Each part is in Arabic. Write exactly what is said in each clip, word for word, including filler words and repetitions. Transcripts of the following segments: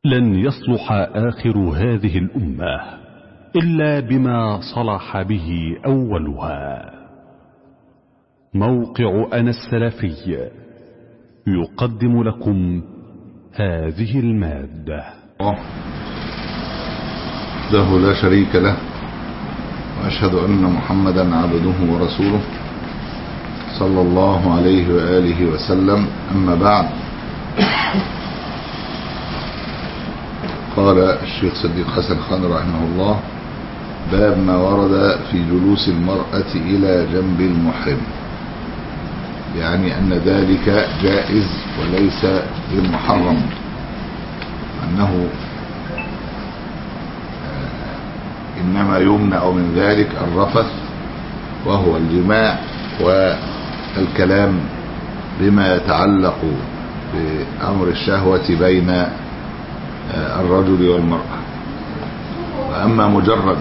لن يصلح آخر هذه الأمة إلا بما صلح به أولها. موقع أنا السلفي يقدم لكم هذه المادة. وحده لا شريك له، وأشهد أن محمدا عبده ورسوله صلى الله عليه وآله وسلم. أما بعد، قال الشيخ صديق حسن خان رحمه الله: باب ما ورد في جلوس المرأة إلى جنب المحرم، يعني أن ذلك جائز وليس بمحرم، أنه إنما يمنع من ذلك الرفث وهو الجماع والكلام بما يتعلق بأمر الشهوة بين الرجل والمرأة. وأما مجرد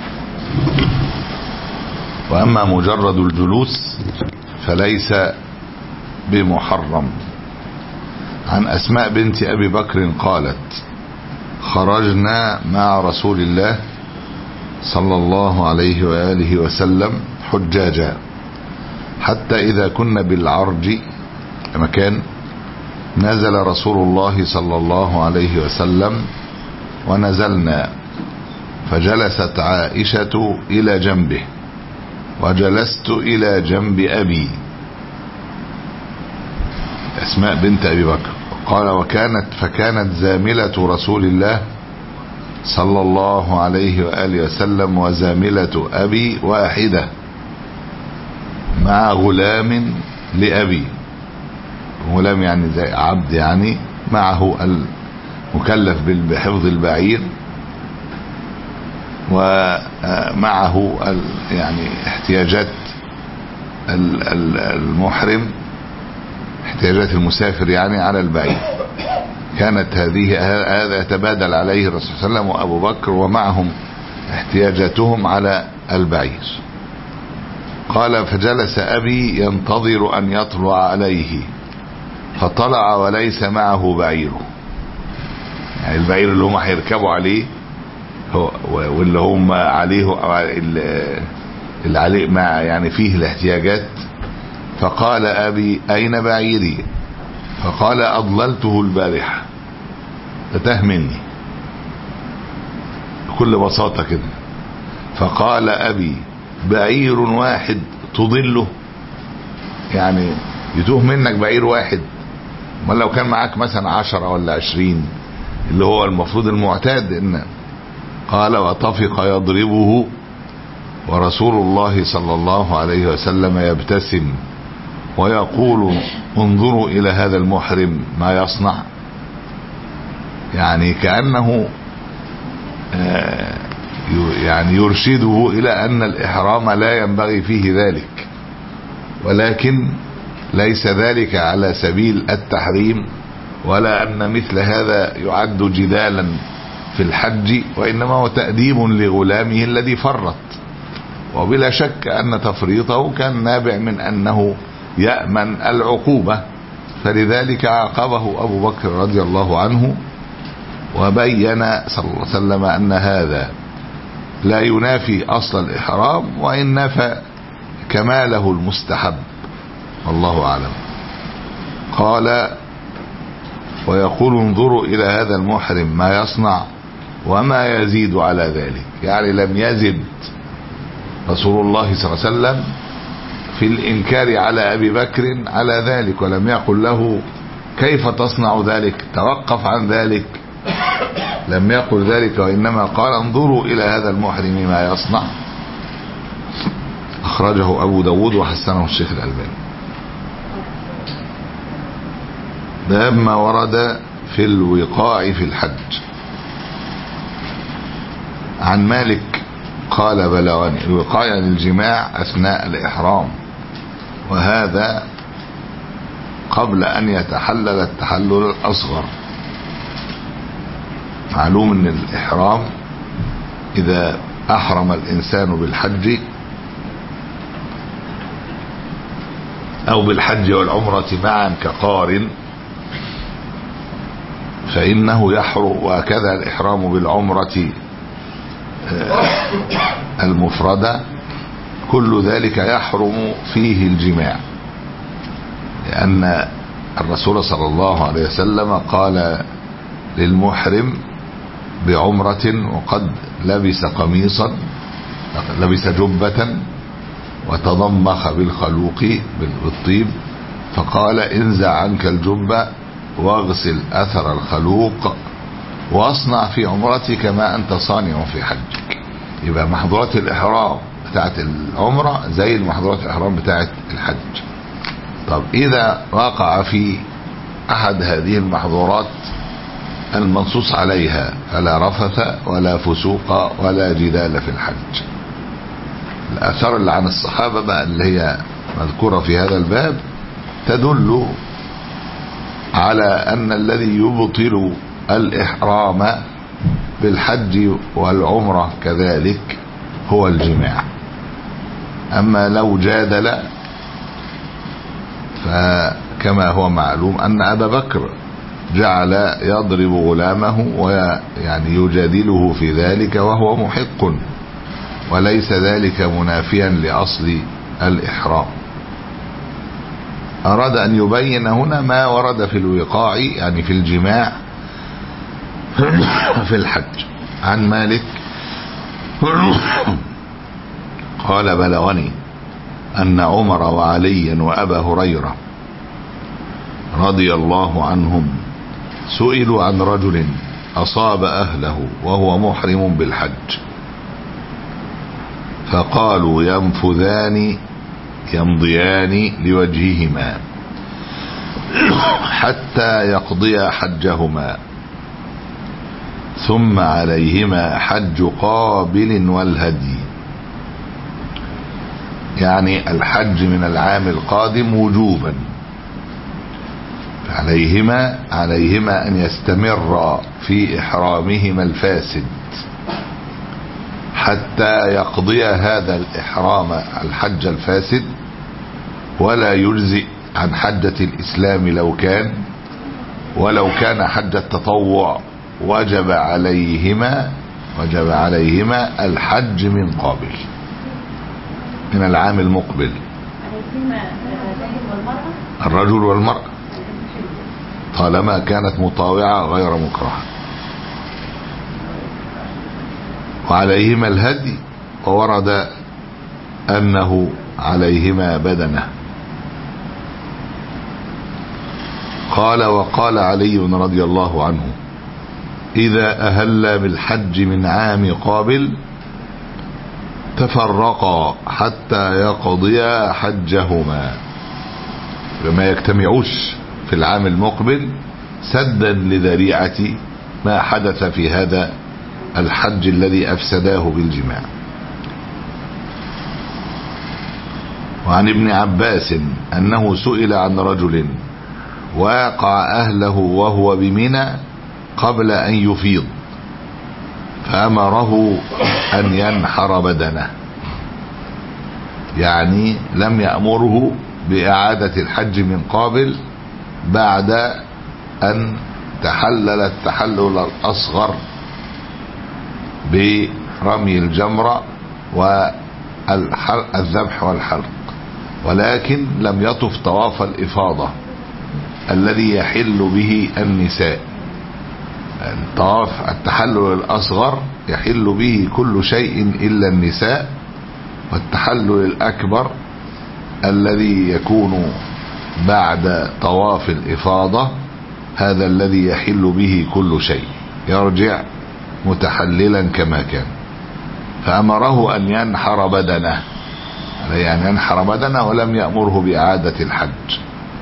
وأما مجرد الجلوس فليس بمحرم. عن أسماء بنت أبي بكر قالت: خرجنا مع رسول الله صلى الله عليه وآله وسلم حجاجا، حتى إذا كنا بالعرج مكان نزل رسول الله صلى الله عليه وسلم ونزلنا، فجلست عائشة إلى جنبه وجلست إلى جنب أبي، أسماء بنت أبي بكر. قال: وكانت فكانت زاملة رسول الله صلى الله عليه وآله وسلم وزاملة أبي واحدة مع غلام لأبي، غلام يعني زي عبد، يعني معه المكلف بحفظ البعير ومعه يعني احتياجات المحرم، احتياجات المسافر يعني على البعير. كانت هذه هذا يتبادل عليه الرسول صلى الله عليه وسلم وأبو بكر ومعهم احتياجاتهم على البعير. قال: فجلس أبي ينتظر أن يطلع عليه، فطلع وليس معه بعيره، يعني البعير اللي هم هيركبوا عليه هو واللي هم عليه اللي عليه مع يعني فيه الاحتياجات. فقال أبي: أين بعيري؟ فقال: أضللته البارحة، فتاه مني بكل بساطة كده. فقال أبي: بعير واحد تضله؟ يعني يتوه منك بعير واحد؟ ما لو كان معاك مثلا عشرة ولا عشرين اللي هو المفروض المعتاد. إن قال: وطفق يضربه ورسول الله صلى الله عليه وسلم يبتسم ويقول: انظروا إلى هذا المحرم ما يصنع، يعني كأنه يعني يرشده إلى أن الإحرام لا ينبغي فيه ذلك، ولكن ليس ذلك على سبيل التحريم، ولا أن مثل هذا يعد جدالا في الحج، وإنما هو تأديب لغلامه الذي فرط. وبلا شك أن تفريطه كان نابع من أنه يأمن العقوبة، فلذلك عاقبه أبو بكر رضي الله عنه، وبين صلى الله عليه وسلم أن هذا لا ينافي أصل الإحرام، وإن نفى كماله المستحب، والله أعلم. قال: ويقول: انظروا إلى هذا المحرم ما يصنع وما يزيد على ذلك، يعني لم يزد رسول الله صلى الله عليه وسلم في الإنكار على أبي بكر على ذلك، ولم يقل له: كيف تصنع ذلك؟ توقف عن ذلك، لم يقل ذلك، وإنما قال: انظروا إلى هذا المحرم ما يصنع. أخرجه أبو داود وحسنه الشيخ الألباني. باب ما ورد في الوقاع في الحج. عن مالك قال: بلغني الوقاع يعني الجماع أثناء الإحرام، وهذا قبل أن يتحلل التحلل الأصغر. معلوم أن الإحرام إذا أحرم الإنسان بالحج أو بالحج والعمرة معا كقارن، فإنه يحرم. وكذا الإحرام بالعمرة المفردة كل ذلك يحرم فيه الجماع، لأن الرسول صلى الله عليه وسلم قال للمحرم بعمرة وقد لبس قميصا، لبس جبة وتضمخ بالخلوق بالطيب، فقال انزع عنك الجبة واغسل أثر الخلوق واصنع في عمرتك ما أنت صانع في حجك. يبقى محظورات الإحرام بتاعت العمرة زي المحظورات الإحرام بتاعت الحج. طب إذا وقع في أحد هذه المحظورات المنصوص عليها فلا رفث ولا فسوق ولا جدال في الحج. الآثار اللي عن الصحابة بقى اللي هي مذكورة في هذا الباب تدل على أن الذي يبطل الإحرام بالحج والعمرة كذلك هو الجماع. أما لو جادل فكما هو معلوم أن أبا بكر جعل يضرب غلامه ويعني يجادله في ذلك وهو محق، وليس ذلك منافيا لأصل الإحرام. أراد أن يبين هنا ما ورد في الوقاع يعني في الجماع في الحج. عن مالك قال بلغني أن عمر وعلي وأبا هريرة رضي الله عنهم سئلوا عن رجل أصاب أهله وهو محرم بالحج، فقالوا ينفذان يمضيان لوجههما حتى يقضيا حجهما، ثم عليهما حج قابل والهدي، يعني الحج من العام القادم وجوبا، عليهما عليهما أن يستمر في إحرامهما الفاسد حتى يقضي هذا الإحرام الحج الفاسد، ولا يجزئ عن حجة الإسلام لو كان، ولو كان حج التطوع وجب عليهما وجب عليهما الحج من قابل من العام المقبل. الرجل والمرأة طالما كانت مطاوعة غير مكرهة. وعليهما الهدي، وورد أنه عليهما بدنه. قال وقال علي رضي الله عنه إذا أهل بالحج من عام قابل تفرقا حتى يقضيا حجهما، فما يجتمعوش في العام المقبل سدا لذريعة ما حدث في هذا الحج الذي أفسداه بالجماع. وعن ابن عباس أنه سئل عن رجل واقع أهله وهو بمنى قبل أن يفيض فأمره أن ينحر بدنه، يعني لم يأمره بإعادة الحج من قابل بعد أن تحلل التحلل الأصغر برمي الجمرة والذبح والحلق، ولكن لم يطف طواف الإفاضة الذي يحل به النساء. الطواف التحلل الأصغر يحل به كل شيء إلا النساء، والتحلل الأكبر الذي يكون بعد طواف الإفاضة هذا الذي يحل به كل شيء، يرجع متحللا كما كان. فأمره أن ينحر بدنه، يعني ينحر بدنه ولم يأمره بإعادة الحج.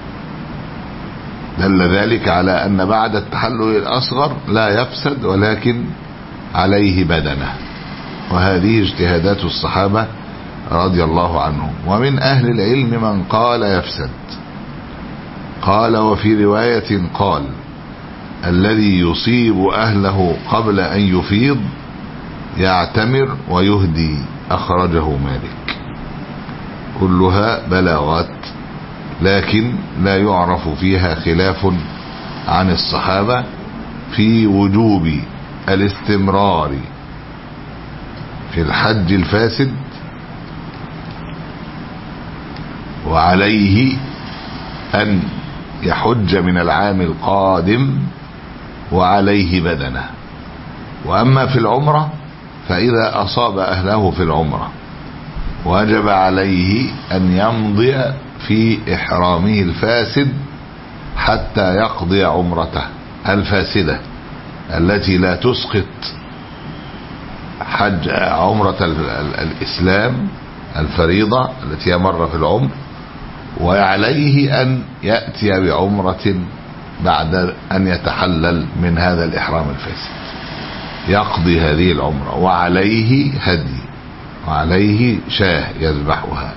دل ذلك على أن بعد التحلل الأصغر لا يفسد ولكن عليه بدنه. وهذه اجتهادات الصحابة رضي الله عنهم. ومن أهل العلم من قال يفسد. قال وفي رواية قال الذي يصيب أهله قبل أن يفيض يعتمر ويهدي، أخرجه مالك. كلها بلاغات لكن لا يعرف فيها خلاف عن الصحابة في وجوب الاستمرار في الحج الفاسد، وعليه أن يحج من العام القادم وعليه بدنه. وأما في العمرة فإذا أصاب أهله في العمرة وجب عليه أن يمضي في إحرامه الفاسد حتى يقضي عمرته الفاسدة التي لا تسقط حج عمرة الإسلام الفريضة التي هي مرة في العمر، وعليه أن يأتي بعمرة بعد أن يتحلل من هذا الإحرام الفاسد، يقضي هذه العمرة وعليه هدي وعليه شاه يذبحها.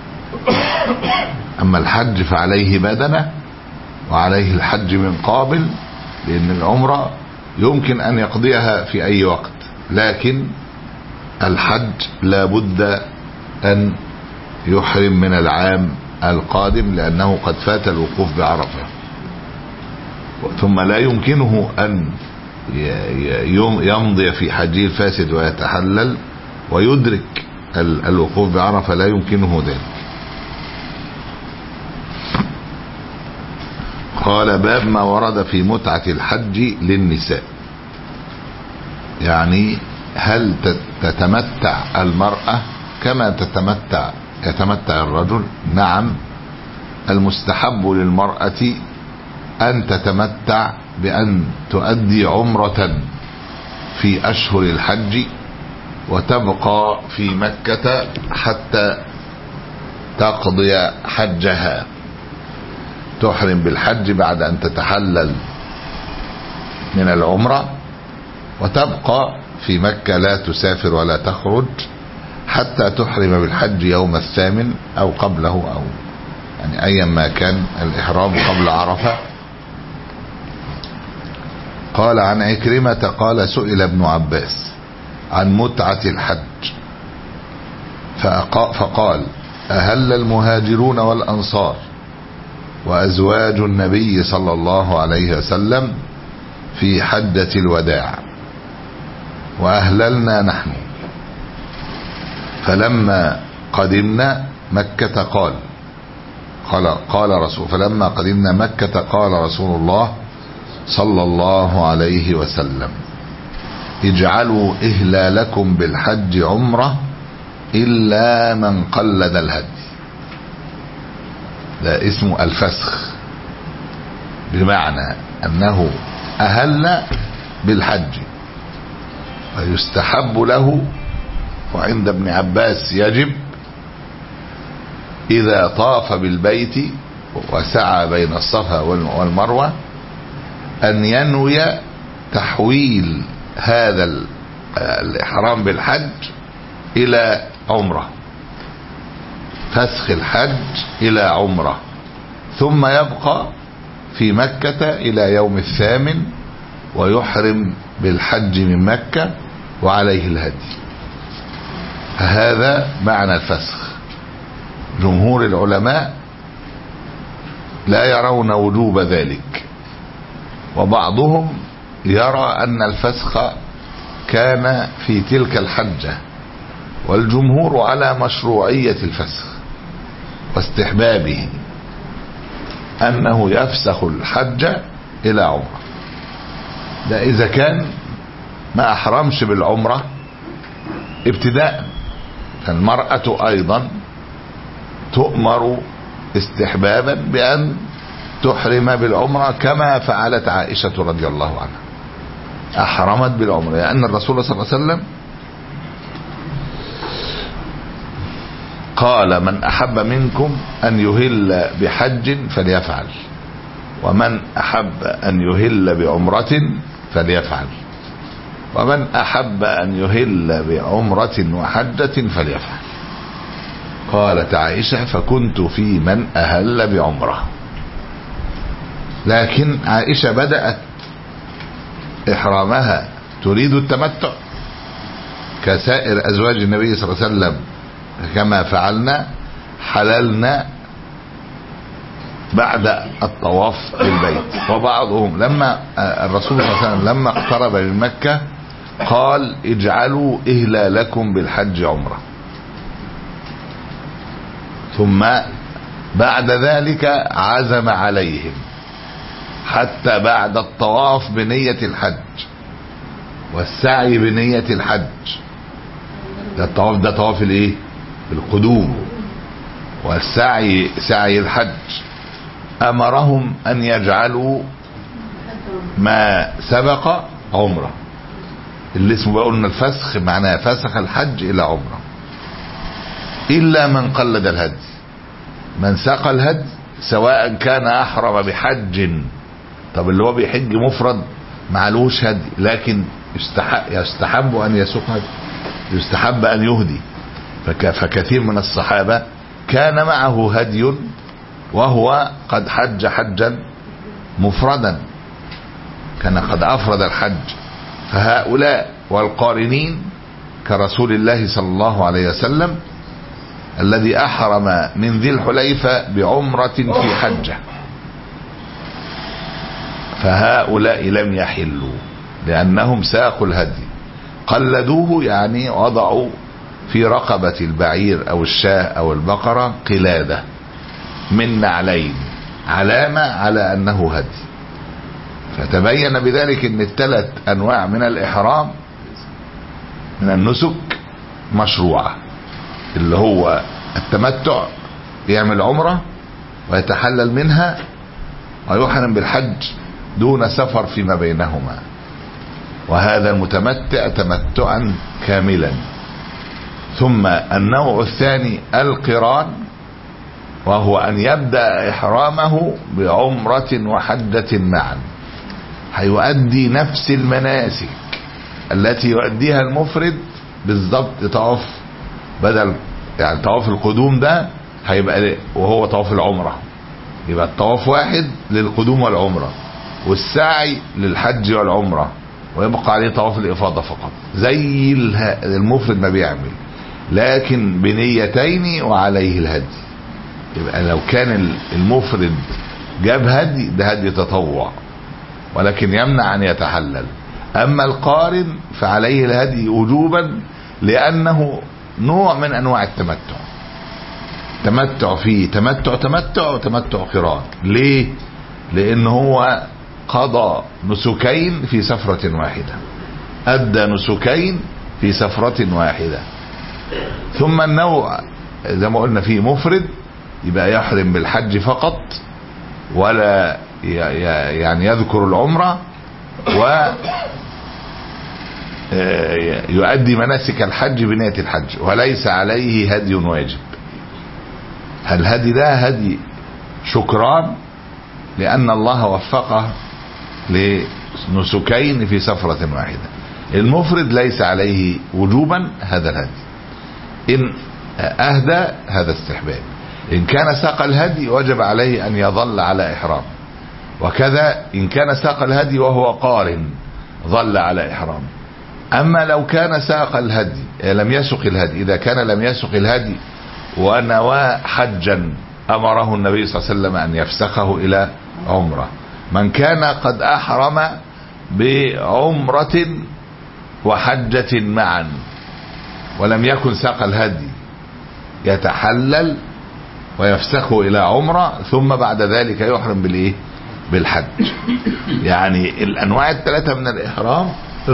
أما الحج فعليه بدنه وعليه الحج من قابل، لأن العمرة يمكن أن يقضيها في أي وقت، لكن الحج لا بد أن يحرم من العام القادم لأنه قد فات الوقوف بعرفة، ثم لا يمكنه أن يمضي في حجه الفاسد ويتحلل ويدرك الوقوف بعرفة، لا يمكنه ذلك. قال باب ما ورد في متعة الحج للنساء، يعني هل تتمتع المرأة كما تتمتع يتمتع الرجل؟ نعم، المستحب للمرأة أن تتمتع بأن تؤدي عمرة في أشهر الحج وتبقى في مكة حتى تقضي حجها، تحرم بالحج بعد أن تتحلل من العمرة وتبقى في مكة لا تسافر ولا تخرج حتى تحرم بالحج يوم الثامن أو قبله، أو يعني أيا ما كان الإحرام قبل عرفة. قال عن عكرمة قال سئل ابن عباس عن متعة الحج فقال أهل المهاجرون والأنصار وأزواج النبي صلى الله عليه وسلم في حجة الوداع وأهللنا نحن، فلما قدمنا مكة قال قال قال رسول فلما قدمنا مكة قال رسول الله صلى الله عليه وسلم اجعلوا إهلالكم بالحج عمرة إلا من قلد الهدي. ده اسمه الفسخ، بمعنى أنه أهل بالحج ويستحب له، وعند ابن عباس يجب إذا طاف بالبيت وسعى بين الصفا والمروة أن ينوي تحويل هذا الإحرام بالحج إلى عمرة، فسخ الحج إلى عمرة، ثم يبقى في مكة إلى يوم الثامن ويحرم بالحج من مكة وعليه الهدي. هذا معنى الفسخ. جمهور العلماء لا يرون وجوب ذلك، وبعضهم يرى أن الفسخ كان في تلك الحجة، والجمهور على مشروعية الفسخ واستحبابه، أنه يفسخ الحج إلى عمرة. ده إذا كان ما أحرمش بالعمرة ابتداء، فالمرأة أيضا تؤمر استحبابا بأن تحرم بالعمرة كما فعلت عائشة رضي الله عنها، أحرمت بالعمرة، لأن الرسول صلى الله عليه وسلم قال من أحب منكم أن يهل بحج فليفعل، ومن أحب أن يهل بعمرة فليفعل، ومن أحب أن يهل بعمرة وحجة فليفعل. قالت عائشة فكنت في من أهل بعمرة. لكن عائشة بدأت إحرامها تريد التمتع كسائر أزواج النبي صلى الله عليه وسلم، كما فعلنا حللنا بعد الطواف بالبيت. وبعضهم لما الرسول صلى الله عليه وسلم لما اقترب من مكة قال اجعلوا إهلالكم بالحج عمرة، ثم بعد ذلك عزم عليهم حتى بعد الطواف بنية الحج والسعي بنية الحج. ده الطواف ده طواف الايه؟ القدوم. والسعي سعي الحج. امرهم ان يجعلوا ما سبق عمره، اللي اسمه بقى قلنا الفسخ، معناه فسخ الحج الى عمره، الا من قلد الهدي. من ساق الهدي سواء كان احرم بحج، طب اللي هو بيحج مفرد معلوش هدي، لكن يستحب, يستحب ان يسوق هدي، يستحب ان يهدي. فك فكثير من الصحابة كان معه هدي وهو قد حج حجا مفردا، كان قد افرد الحج. فهؤلاء والقارنين كرسول الله صلى الله عليه وسلم الذي احرم من ذي الحليفة بعمرة في حجة، فهؤلاء لم يحلوا لأنهم ساقوا الهدي، قلدوه يعني وضعوا في رقبة البعير أو الشاة أو البقرة قلادة من نعلين علامة على أنه هدي. فتبين بذلك أن الثلاث أنواع من الإحرام من النسك مشروعة، اللي هو التمتع، يعمل عمرة ويتحلل منها ويحرم بالحج دون سفر فيما بينهما، وهذا المتمتع تمتعا كاملا. ثم النوع الثاني القران، وهو أن يبدأ إحرامه بعمرة وحجة معا، هيؤدي نفس المناسك التي يؤديها المفرد بالضبط. طواف بدل يعني طواف القدوم ده هيبقى وهو طواف العمرة، يبقى الطواف واحد للقدوم والعمرة، والسعي للحج والعمرة، ويبقى عليه طواف الإفاضة فقط زي المفرد ما بيعمل، لكن بنيتين وعليه الهدي. يبقى لو كان المفرد جاب هدي ده هدي تطوع ولكن يمنع أن يتحلل. أما القارن فعليه الهدي وجوبا، لأنه نوع من أنواع التمتع. تمتع فيه تمتع تمتع وتمتع قران. ليه؟ لأن هو قضى نسكين في سفرة واحدة، أدى نسكين في سفرة واحدة. ثم النوع زي ما قلنا فيه مفرد يبقى يحرم بالحج فقط ولا يعني يذكر العمرة ويؤدي مناسك الحج بنية الحج، وليس عليه هدي واجب. الهدي ده هدي شكران لأن الله وفقه لنسكين في سفرة واحدة. المفرد ليس عليه وجوبا هذا الهدي، إن أهدى هذا استحباب، إن كان ساق الهدي وجب عليه أن يظل على إحرام، وكذا إن كان ساق الهدي وهو قارن ظل على إحرام. أما لو كان ساق الهدي لم يسق الهدي، إذا كان لم يسق الهدي ونوى حجا أمره النبي صلى الله عليه وسلم أن يفسخه إلى عمرة. من كان قد أحرم بعمرة وحجة معا ولم يكن ساق الهدي يتحلل ويفسخه إلى عمرة، ثم بعد ذلك يحرم بالإيه؟ بالحج. يعني الأنواع الثلاثة من الإحرام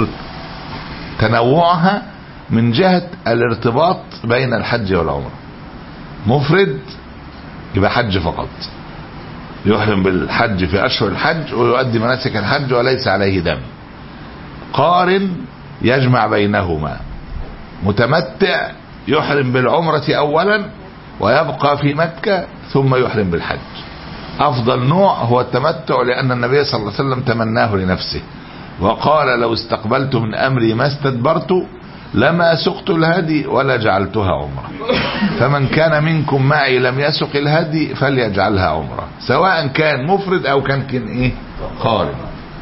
تنوعها من جهة الارتباط بين الحج والعمرة. مفرد يبقى حج فقط، يحرم بالحج في أشهر الحج ويؤدي مناسك الحج وليس عليه دم. قارن يجمع بينهما، متمتع يحرم بالعمرة أولا ويبقى في مكة ثم يحرم بالحج. أفضل نوع هو التمتع، لأن النبي صلى الله عليه وسلم تمناه لنفسه وقال لو استقبلت من أمري ما استدبرت لما سقت الهدي ولا جعلتها عمرة. فمن كان منكم معي لم يسق الهدي فليجعلها عمرة، سواء كان مفرد أو كان كان إيه قارن.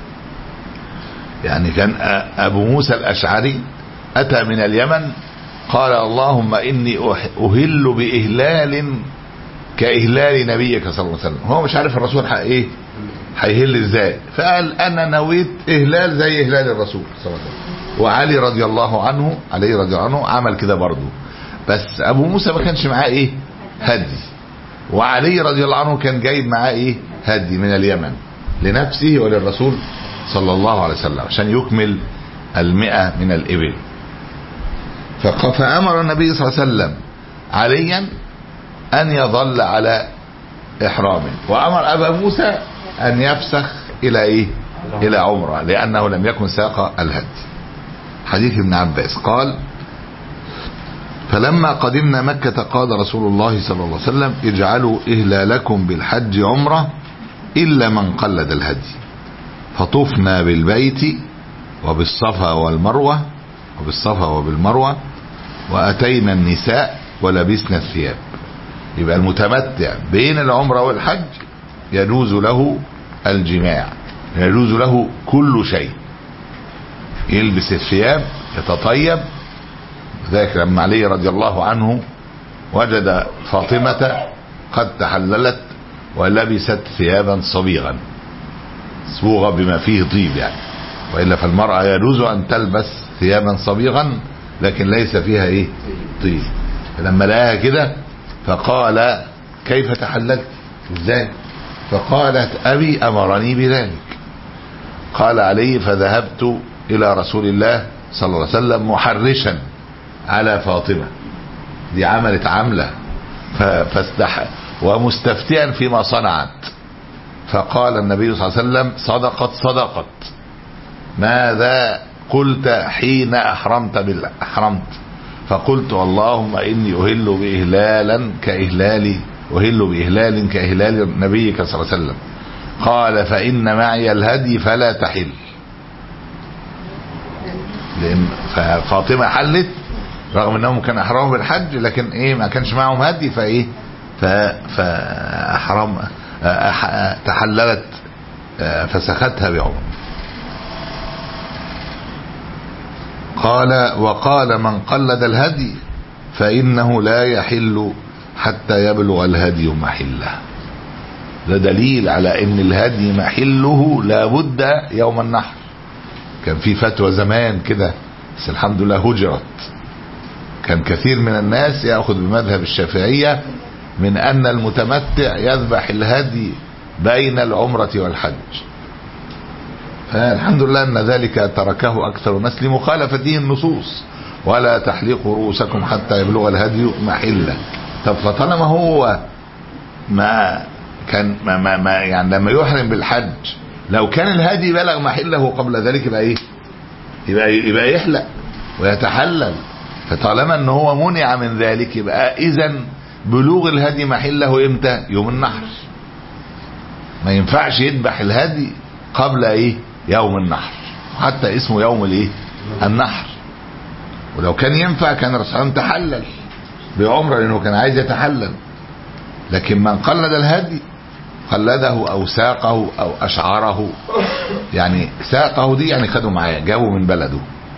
يعني كان أبو موسى الأشعري أتى من اليمن قال اللهم إني أهل بإهلال كإهلال نبيك صلى الله عليه وسلم. هو مش عارف الرسول حق ايه هيهل ازاي، فقال انا نويت اهلال زي اهلال الرسول صلى الله عليه وسلم. وعلي رضي الله عنه علي رضي الله عنه عمل كده برضه، بس ابو موسى ما كانش معاه ايه هدي، وعلي رضي الله عنه كان جايب معاه ايه هدي من اليمن لنفسه وللرسول صلى الله عليه وسلم عشان يكمل المئة من الإبل. فأمر النبي صلى الله عليه وسلم عليا أن يظل على إحرامه، وأمر أبا موسى أن يفسخ إلى إيه إلى عمره لأنه لم يكن ساق الهدي. حديث ابن عباس قال فلما قدمنا مكة قال رسول الله صلى الله عليه وسلم اجعلوا إهلالكم بالحج عمره إلا من قلد الهدي. فطفنا بالبيت وبالصفا والمروة وبالصفا وبالمروة وأتينا النساء ولبسنا الثياب. يبقى المتمتع بين العمرة والحج يجوز له الجماع، يجوز له كل شيء، يلبس الثياب يتطيب. ذاك لما علي رضي الله عنه وجد فاطمة قد تحللت ولبست ثيابا صبيغا صبوغة بما فيه طيب يعني، وإلا فالمرأة يجوز أن تلبس ثيابا صبيغا لكن ليس فيها ايه طيب. لما لقاها كده فقال كيف تحللت ازاي؟ فقالت أبي أمرني بذلك. قال علي فذهبت إلى رسول الله صلى الله عليه وسلم محرشا على فاطمة، دي عملت عملة فاستحى ومستفتيا فيما صنعت. فقال النبي صلى الله عليه وسلم صدقت صدقت، ماذا قلت حين أحرمت بالله؟ أحرمت فقلت اللهم إني أهل بإهلالا كإهلالي أهل بإهلال كإهلال نبيك صلى الله عليه وسلم. قال فإن معي الهدي فلا تحل. لأن فاطمة حلت رغم أنهم كان أحرموا بالحج لكن إيه ما كانش معهم هدي فإيه فأحرم تحللت فسختها بعمر. قال وقال من قلد الهدي فإنه لا يحل حتى يبلغ الهدي محله. ده دليل على ان الهدي محله لابد يوم النحر. كان في فتوى زمان كده بس الحمد لله هجرت، كان كثير من الناس يأخذ بمذهب الشافعية من ان المتمتع يذبح الهدي بين العمرة والحج، فالحمد لله ان ذلك تركه اكثر الناس لمخالفته النصوص ولا تحلقوا رؤوسكم حتى يبلغ الهدي محله. طب فطالما هو ما كان ما, ما, ما يعني لما يحرم بالحج لو كان الهدي بلغ محله قبل ذلك يبقى ايه يبقى يبقى يحلق ويتحلل. فطالما ان هو منع من ذلك يبقى اذا بلوغ الهدي محله امتى؟ يوم النحر. ما ينفعش يذبح الهدي قبل ايه يوم النحر، حتى اسمه يوم الايه النحر. ولو كان ينفع كان الرسول صلى الله عليه وسلم تحلل بعمره لانه كان عايز يتحلل. لكن من قلد الهدي قلده او ساقه او اشعره، يعني ساقه دي يعني خده معاه جابه من بلده،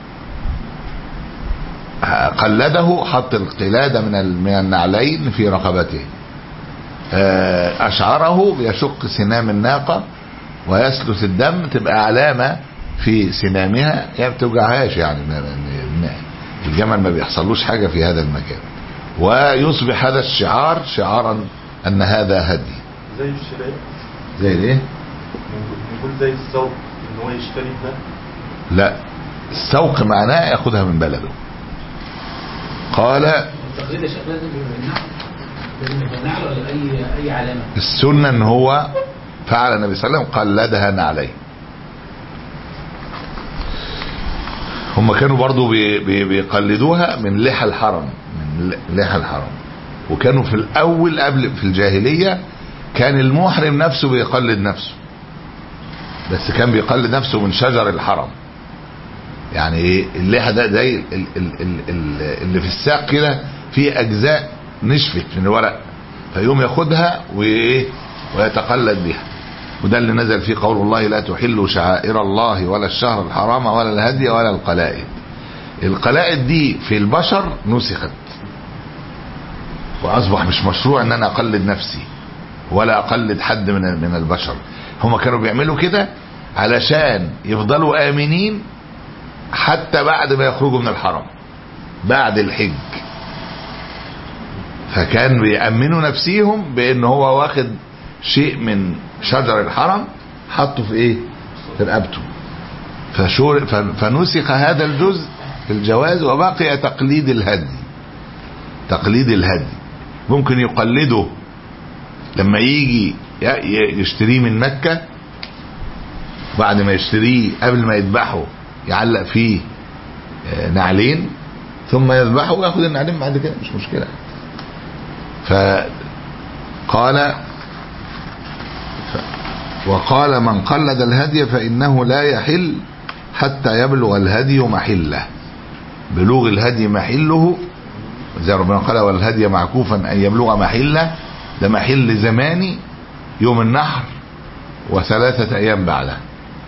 قلده حط القلادة من من النعلين في رقبته، اشعره يشق سنام الناقة ويسلس الدم تبقى علامة في سنامها، يعني ما بتوجعهاش، يعني الجمل ما بيحصلوش حاجة في هذا المكان، ويصبح هذا الشعار شعارا ان هذا هدي. زي الشراء زي الايه؟ نقول زي السوق ان هو يشتري ده. لا، السوق معناه ياخدها من بلده. قال التقليد يا شيخ لازم يبقى بالنعل ولا اي اي علامه؟ السنه ان هو فعل النبي صلى الله عليه وسلم قلدها نعليه. هم كانوا برضو بي بي بيقلدوها من لحى الحرم، من لحى الحرم. وكانوا في الاول قبل في الجاهليه كان المحرم نفسه بيقلد نفسه، بس كان بيقلد نفسه من شجر الحرم. يعني ايه اللحى ده زي اللي في الساق كده في اجزاء نشفت من الورق، فيقوم ياخدها وايه ويتقلد بها. وده اللي نزل فيه قول الله لا تحلوا شعائر الله ولا الشهر الحرام ولا الهدي ولا القلائد. القلائد دي في البشر نسخت واصبح مش مشروع ان انا اقلد نفسي ولا اقلد حد من من البشر. هم كانوا بيعملوا كده علشان يفضلوا امنين حتى بعد ما يخرجوا من الحرم بعد الحج. فكان بيأمنوا نفسيهم بان هو واخد شيء من شجر الحرم حطه في ايه في رقبته. فنسخ هذا الجزء في الجواز وبقي تقليد الهدي. تقليد الهدي ممكن يقلده لما يجي يشتريه من مكة، بعد ما يشتريه قبل ما يذبحه يعلق فيه نعلين ثم يذبحه وياخد النعلين بعد كده مش مشكلة. فقال وقال من قلد الهدي فإنه لا يحل حتى يبلغ الهدي محله. بلوغ الهدي محله زي ربنا قال والهدي معكوفا أن يبلغ محله، ده محل زماني يوم النحر وثلاثة أيام بعده،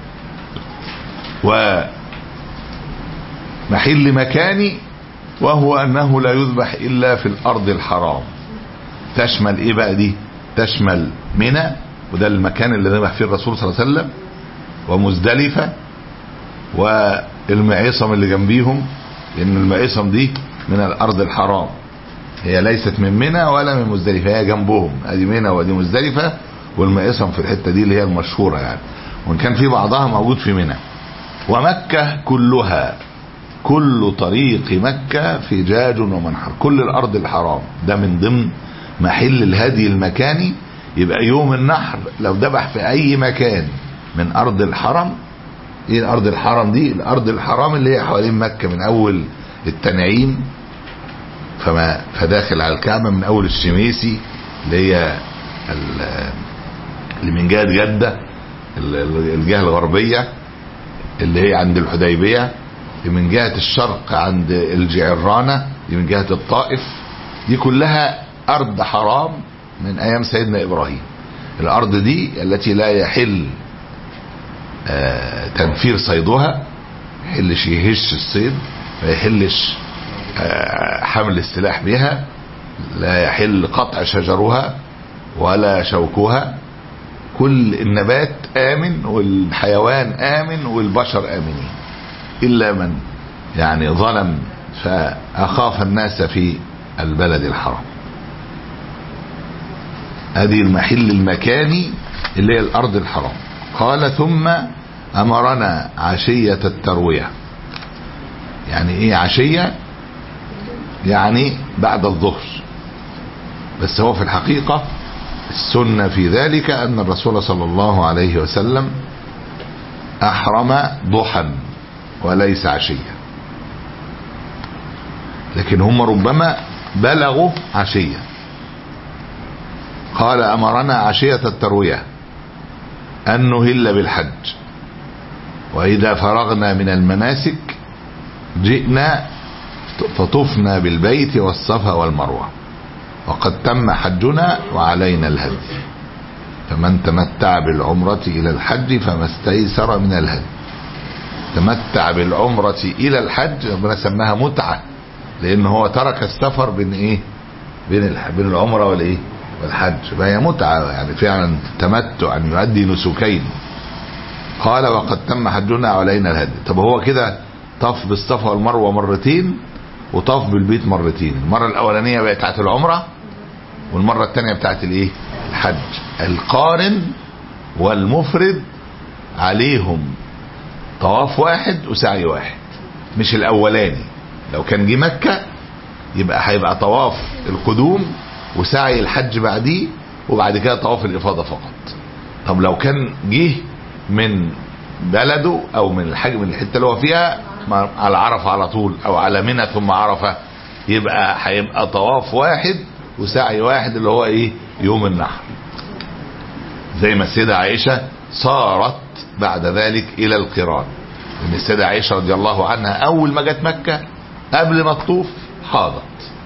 ومحل مكاني وهو أنه لا يذبح إلا في الأرض الحرام. تشمل إيه بقى دي؟ تشمل منى وده المكان اللي ذبح فيه الرسول صلى الله عليه وسلم، ومزدلفة والمعيصم اللي جنبيهم، لأن المعيصم دي من الأرض الحرام، هي ليست من منى ولا من مزدلفة، هي جنبهم، ادي منى ودي مزدلفة، والمعيصم في الحتة دي اللي هي المشهورة يعني، وان كان في بعضها موجود في منى. ومكة كلها، كل طريق مكة فجاج ومنحر، كل الأرض الحرام ده من ضمن محل الهدي المكاني. يبقى يوم النحر لو ذبح في أي مكان من أرض الحرم. ايه الأرض الحرم دي؟ الأرض الحرام اللي هي حوالين مكة من أول التنعيم فما فداخل على الكعبة، من أول الشميسي اللي هي اللي من جهة جدة الجهة الغربية اللي هي عند الحديبية، من جهة الشرق عند الجعرانة، من جهة الطائف، دي كلها أرض حرام من أيام سيدنا إبراهيم. الأرض دي التي لا يحل آه تنفير صيدها، ما يحلش يهش الصيد، ما يحلش آه حمل السلاح بها، لا يحل قطع شجرها ولا شوكها. كل النبات آمن والحيوان آمن والبشر آمنين، إلا من يعني ظلم فأخاف الناس في البلد الحرام. هذه المحل المكاني اللي هي الأرض الحرام. قال ثم أمرنا عشية التروية. يعني إيه عشية؟ يعني بعد الظهر، بس هو في الحقيقة السنة في ذلك أن الرسول صلى الله عليه وسلم أحرم ضحى وليس عشية، لكن هم ربما بلغوا عشية. قال أمرنا عشية التروية أن نهل بالحج، وإذا فرغنا من المناسك جئنا فطفنا بالبيت والصفا والمروة، وقد تم حجنا وعلينا الهدي، فمن تمتع بالعمرة إلى الحج فما استيسر من الهدي. تمتع بالعمرة إلى الحج، ربنا سماها متعة لأن هو ترك السفر بين إيه بين بين العمرة والإيه والحج، فهي متعة يعني فعلا تمتع أن يؤدي نسكين. قال وقد تم حجنا وعلينا الهدي. طب هو كده طاف بالصفا والمروة مرتين وطاف بالبيت مرتين، المرة الأولانية بقت بتاعت العمرة والمرة الثانية بتاعت الإيه الحج. القارن والمفرد عليهم طواف واحد وسعي واحد، مش الأولاني. لو كان جه مكة يبقى هيبقى طواف القدوم وسعي الحج بعديه وبعد كده طواف الإفاضة فقط. طب لو كان جه من بلده أو من الحج من الحتة اللي هو فيها على عرفة على طول أو على منى ثم عرفة، يبقى هيبقى طواف واحد وسعي واحد اللي هو إيه يوم النحر. زي ما السيدة عائشة صارت بعد ذلك إلى القران، لأن السيدة عائشة رضي الله عنها أول ما جت مكة قبل ما تطوف حاضت،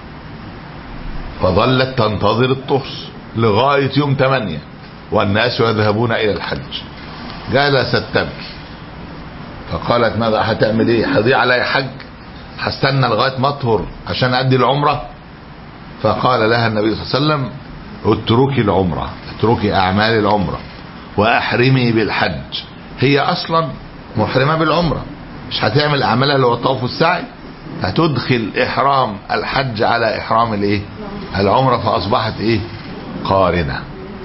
فظلت تنتظر الطهر لغاية يوم ثمانية والناس يذهبون إلى الحج. جلست تبكي فقالت ماذا هتعمل ايه؟ هضيع علي حج؟ هستنى لغاية ما اطهر عشان أدي العمرة؟ فقال لها النبي صلى الله عليه وسلم اتركي العمرة، اتركي أعمال العمرة وأحرمي بالحج. هي أصلا محرمة بالعمرة، مش هتعمل أعمالها اللي هو الطواف والسعي، هتدخل إحرام الحج على إحرام الإيه؟ العمرة، فأصبحت إيه؟ قارنة.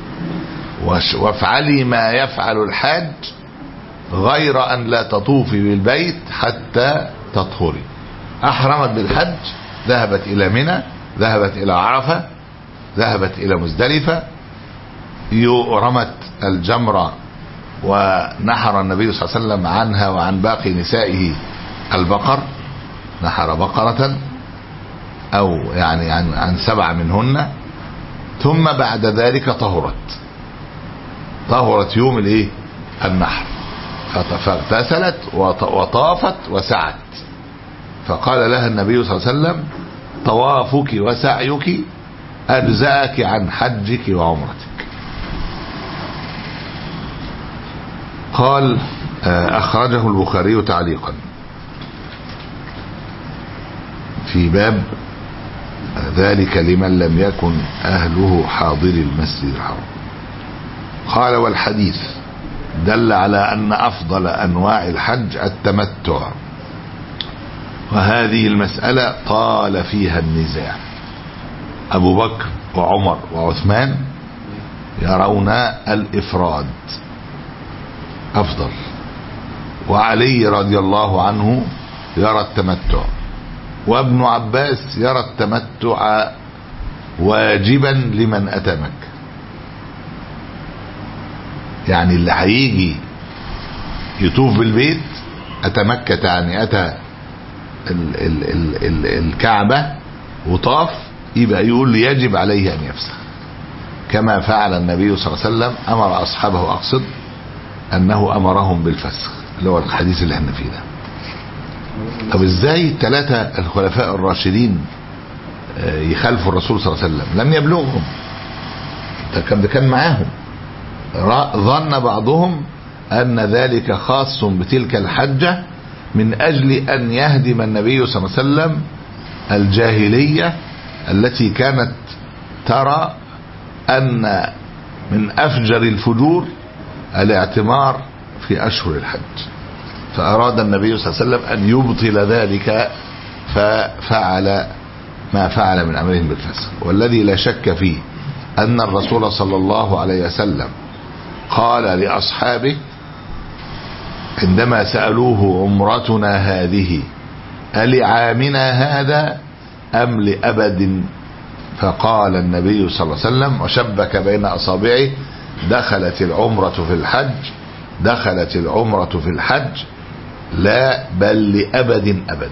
وافعلي ما يفعل الحاج غير أن لا تطوفي بالبيت حتى تطهري. أحرمت بالحج، ذهبت إلى منى، ذهبت إلى عرفة، ذهبت إلى مزدلفة، رمت الجمرة ونحر النبي صلى الله عليه وسلم عنها وعن باقي نسائه البقر، نحر بقرة أو يعني عن, عن سبع منهن، ثم بعد ذلك طهرت طهرت يوم الايه؟ النحر، فاغتسلت وطافت وسعت. فقال لها النبي صلى الله عليه وسلم طوافك وسعيك أجزأك عن حجك وعمرتك. قال أخرجه البخاري تعليقا في باب ذلك لمن لم يكن أهله حاضر المسجد الحرام. قال والحديث دل على أن أفضل أنواع الحج التمتع، وهذه المسألة طال فيها النزاع. أبو بكر وعمر وعثمان يرون الإفراد أفضل، وعلي رضي الله عنه يرى التمتع، وابن عباس يرى التمتع واجبا لمن أتى مكة. يعني اللي هيجي يطوف بالبيت أتى مكة، يعني أتى ال ال ال ال الكعبة وطاف، يبقى يقول يجب عليه أن يفسخ، كما فعل النبي صلى الله عليه وسلم. أمر أصحابه، أقصد أنه أمرهم بالفسخ، اللي هو الحديث اللي احنا فيه ده. طب ازاي الثلاثة الخلفاء الراشدين يخالفوا الرسول صلى الله عليه وسلم؟ لم يبلغهم، ده كان معاهم. ظن بعضهم أن ذلك خاص بتلك الحجة من أجل أن يهدم النبي صلى الله عليه وسلم الجاهلية التي كانت ترى أن من أفجر الفجور الاعتمار في أشهر الحج، فأراد النبي صلى الله عليه وسلم أن يبطل ذلك، ففعل ما فعل من أمرهم بالفسخ. والذي لا شك فيه أن الرسول صلى الله عليه وسلم قال لأصحابه عندما سألوه عمرتنا هذه ألعامنا هذا أم لأبد؟ فقال النبي صلى الله عليه وسلم وشبك بين أصابعه دخلت العمرة في الحج، دخلت العمرة في الحج، لا بل لأبد أبد.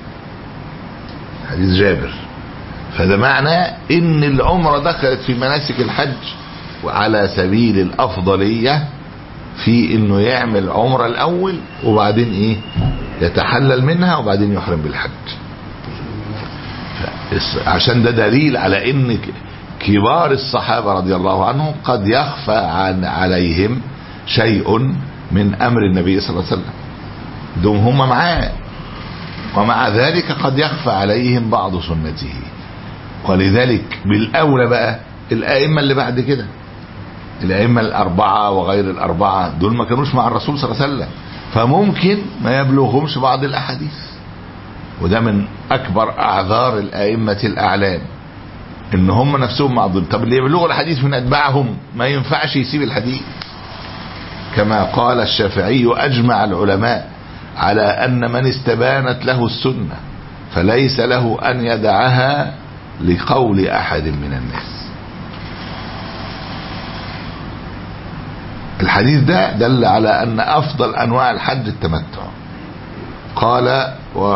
حديث جابر. فده معنى ان العمرة دخلت في مناسك الحج، وعلى سبيل الأفضلية في انه يعمل عمرة الأول وبعدين ايه يتحلل منها وبعدين يحرم بالحج، عشان ده دليل على ان كبار الصحابة رضي الله عنهم قد يخفى عن عليهم شيء من أمر النبي صلى الله عليه وسلم، دوم هم معاه، ومع ذلك قد يخفى عليهم بعض سنته. ولذلك بالأولى بقى الأئمة اللي بعد كده، الأئمة الأربعة وغير الأربعة، دول ما كانوش مع الرسول صلى الله عليه وسلم، فممكن ما يبلغهمش بعض الأحاديث، وده من أكبر أعذار الأئمة الأعلام إن هم نفسهم معذورين. طب اللي يبلغوا الحديث من أتباعهم ما ينفعش يسيب الحديث، كما قال الشافعي أجمع العلماء على أن من استبانت له السنة فليس له أن يدعها لقول أحد من الناس. الحديث ده دل على أن أفضل أنواع الحج التمتع. قال و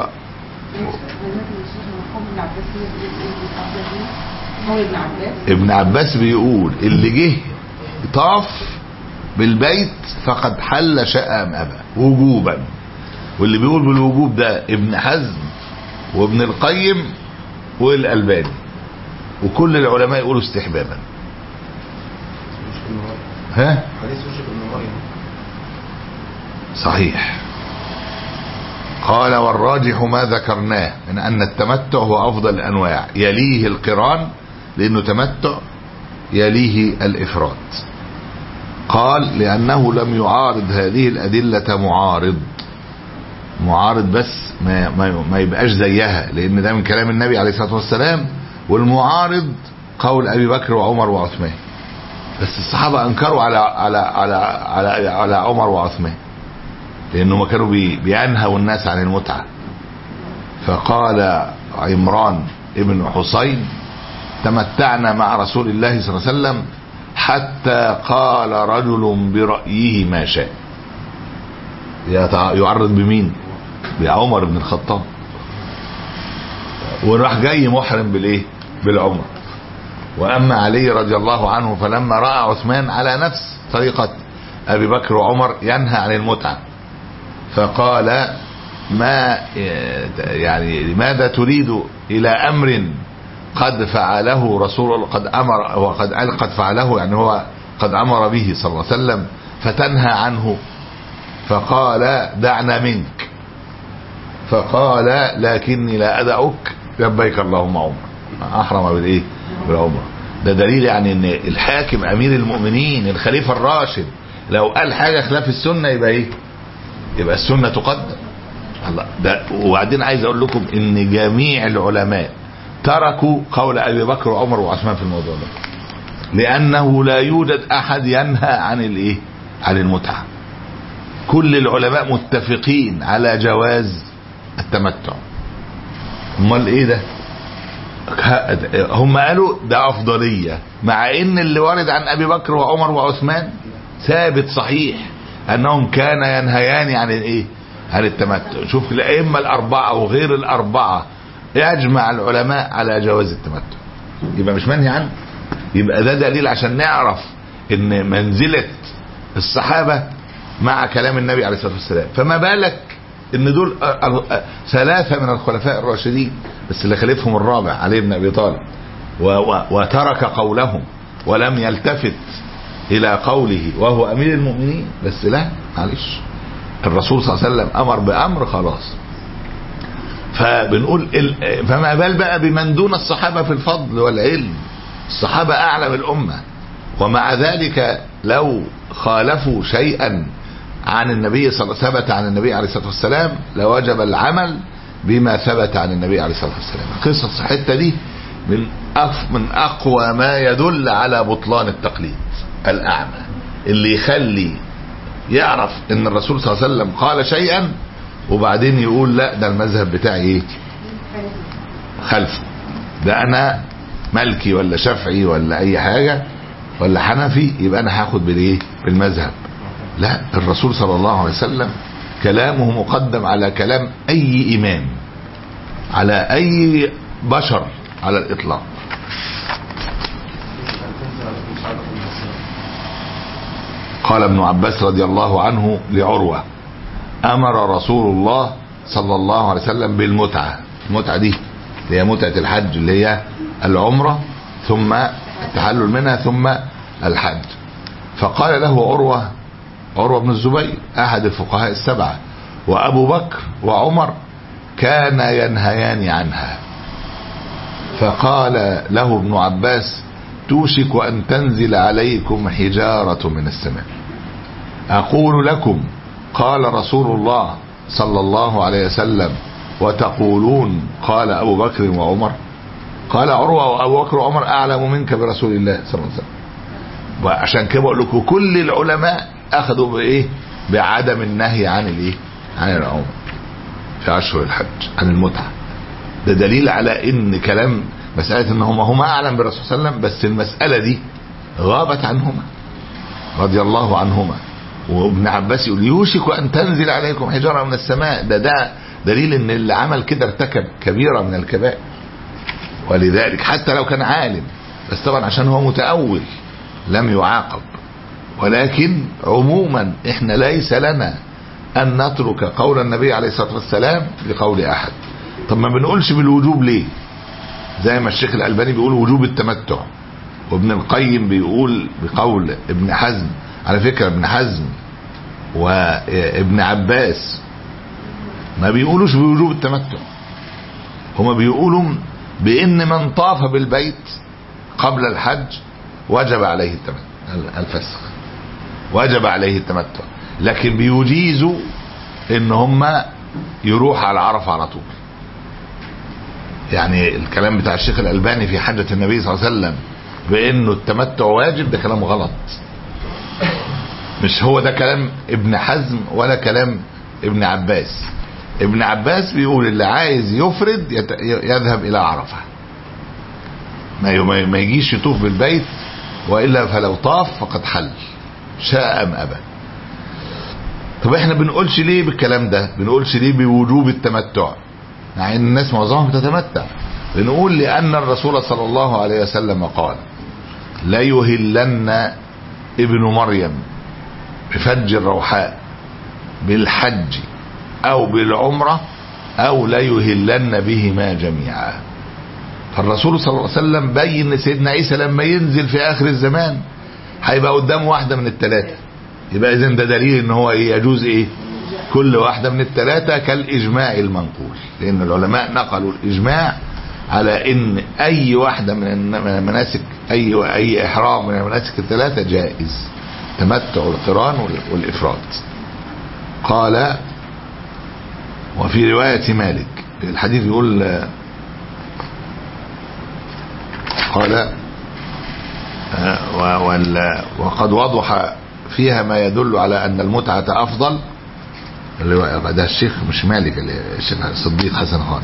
ابن عباس بيقول اللي جه طاف بالبيت فقد حل شاء أم أبى وجوبا، واللي بيقول بالوجوب ده ابن حزم وابن القيم والألباني، وكل العلماء يقولوا استحبابا. ها صحيح. قال والراجح ما ذكرناه من أن التمتع هو أفضل الأنواع، يليه القران لأنه تمتع، يليه الإفراد. قال لأنه لم يعارض هذه الأدلة معارض، معارض بس ما, ما, ما يبقاش زيها، لأن ده من كلام النبي عليه الصلاة والسلام، والمعارض قول أبي بكر وعمر وعثمان، بس الصحابة أنكروا على على على على, على عمر وعثمان لأنه ما كانوا بي بينهوا الناس عن المتعة. فقال عمران ابن حسين تمتعنا مع رسول الله صلى الله عليه وسلم حتى قال رجل برأيه ما شاء. يعرض بمين؟ بعمر بن الخطاب، وراح جاي محرم بالايه؟ بالعمر. واما علي رضي الله عنه فلما رأى عثمان على نفس طريقة ابي بكر وعمر ينهى عن المتعة فقال ما يعني لماذا تريد الى امر قد فعله رسول الله، قد امر وقد قد فعله، يعني هو قد امر به صلى الله عليه وسلم فتنهى عنه؟ فقال دعنا منك. فقال لكني لا ادعك لبيك اللهم عمر، احرم بالايه؟ بالعمر. ده دليل يعني ان الحاكم امير المؤمنين الخليفه الراشد لو قال حاجه خلاف السنه يبقى ايه؟ يبقى السنه تقدم. الله ده. وبعدين عايز اقول لكم ان جميع العلماء تركوا قول ابي بكر وعمر وعثمان في الموضوع ده، لانه لا يوجد احد ينهى عن الايه؟ عن المتعه. كل العلماء متفقين على جواز التمتع. امال ايه ده؟ هم قالوا ده افضليه، مع ان اللي وارد عن ابي بكر وعمر وعثمان ثابت صحيح انهم كان ينهيان عن الايه؟ عن التمتع. شوف الائمه الاربعه وغير الاربعه يجمع العلماء على جواز التمتع، يبقى مش منهي عنه. يبقى ده دليل عشان نعرف ان منزله الصحابه مع كلام النبي عليه الصلاه والسلام. فما بالك ان دول ثلاثه من الخلفاء الراشدين، بس اللي خليفهم الرابع علي بن ابي طالب وترك قولهم ولم يلتفت الى قوله وهو امير المؤمنين. بس لا معلش، الرسول صلى الله عليه وسلم امر بامر خلاص. فبنقول فما بال بقى بمن دون الصحابه في الفضل والعلم. الصحابه اعلم الامه، ومع ذلك لو خالفوا شيئا عن النبي صلى الله عليه وسلم ثبت عن النبي عليه الصلاه والسلام لوجب العمل بما ثبت عن النبي عليه الصلاه والسلام. قصص الحته دي من من اقوى ما يدل على بطلان التقليد الاعمى، اللي يخلي يعرف ان الرسول صلى الله عليه وسلم قال شيئا وبعدين يقول لا ده المذهب بتاعي ايه؟ خلفه، ده انا مالكي ولا شافعي ولا اي حاجه ولا حنفي يبقى انا هاخد بالايه؟ بالمذهب. لا، الرسول صلى الله عليه وسلم كلامه مقدم على كلام اي امام، على اي بشر على الاطلاق. قال ابن عباس رضي الله عنه لعروة امر رسول الله صلى الله عليه وسلم بالمتعة. المتعة دي اللي هي متعة الحج، اللي هي العمرة ثم التحلل منها ثم الحج. فقال له عروة عروة بن الزبير احد الفقهاء السبعة وابو بكر وعمر كان ينهيان عنها. فقال له ابن عباس توشك ان تنزل عليكم حجارة من السماء. اقول لكم قال رسول الله صلى الله عليه وسلم وتقولون قال ابو بكر وعمر. قال عروة وابو بكر وعمر اعلم منك برسول الله صلى الله عليه وسلم. وعشان كده بقول لكم كل العلماء اخذوا بايه؟ بعدم النهي عن الايه؟ عن العمر في اشهر الحج، عن المتعه. ده دليل على ان كلام مساله ان هم هم اعلم بالرسول صلى الله عليه وسلم، بس المساله دي غابت عنهما رضي الله عنهما. وابن عباس يقول يوشك ان تنزل عليكم حجاره من السماء، ده ده دليل ان اللي عمل كده ارتكب كبيره من الكبائر. ولذلك حتى لو كان عالم، بس طبعا عشان هو متأول لم يعاقب. ولكن عموما احنا ليس لنا ان نترك قول النبي عليه الصلاة والسلام لقول احد. طب ما بنقولش بالوجوب ليه؟ زي ما الشيخ الألباني بيقول وجوب التمتع، وابن القيم بيقول بقول ابن حزم. على فكرة ابن حزم وابن عباس ما بيقولوش بوجوب التمتع، هما بيقولوا بان من طاف بالبيت قبل الحج وجب عليه التمتع الفسخ، وجب عليه التمتع، لكن بيجيزوا ان هما يروح على عرفة على طول. يعني الكلام بتاع الشيخ الألباني في حجة النبي صلى الله عليه وسلم بانه التمتع واجب ده كلام غلط، مش هو ده كلام ابن حزم ولا كلام ابن عباس. ابن عباس بيقول اللي عايز يفرد يذهب الى عرفة، ما يجيش يطوف بالبيت، وإلا فلو طاف فقد حل شاء ام ابى. طب احنا بنقولش ليه بالكلام ده، بنقولش ليه بوجوب التمتع مع ان الناس معظمهم بتتمتع؟ بنقول لان الرسول صلى الله عليه وسلم قال لا يهلن ابن مريم بفج الروحاء بالحج او بالعمرة او لا يهلن بهما جميعا. فالرسول صلى الله عليه وسلم بين سيدنا عيسى لما ينزل في اخر الزمان هيبقى قدامه واحدة من الثلاثة، يبقى اذن ده دليل ان هو ايه يجوز ايه كل واحدة من الثلاثة كالاجماع المنقول، لان العلماء نقلوا الاجماع على ان اي واحدة من المناسك اي اي احرام من المناسك الثلاثة جائز، تمتع والقران والافراد. قال وفي رواية مالك الحديث يقول قال وقد وضح فيها ما يدل على ان المتعة افضل. ده الشيخ مش مالك، الشيخ الصديق حسن خان.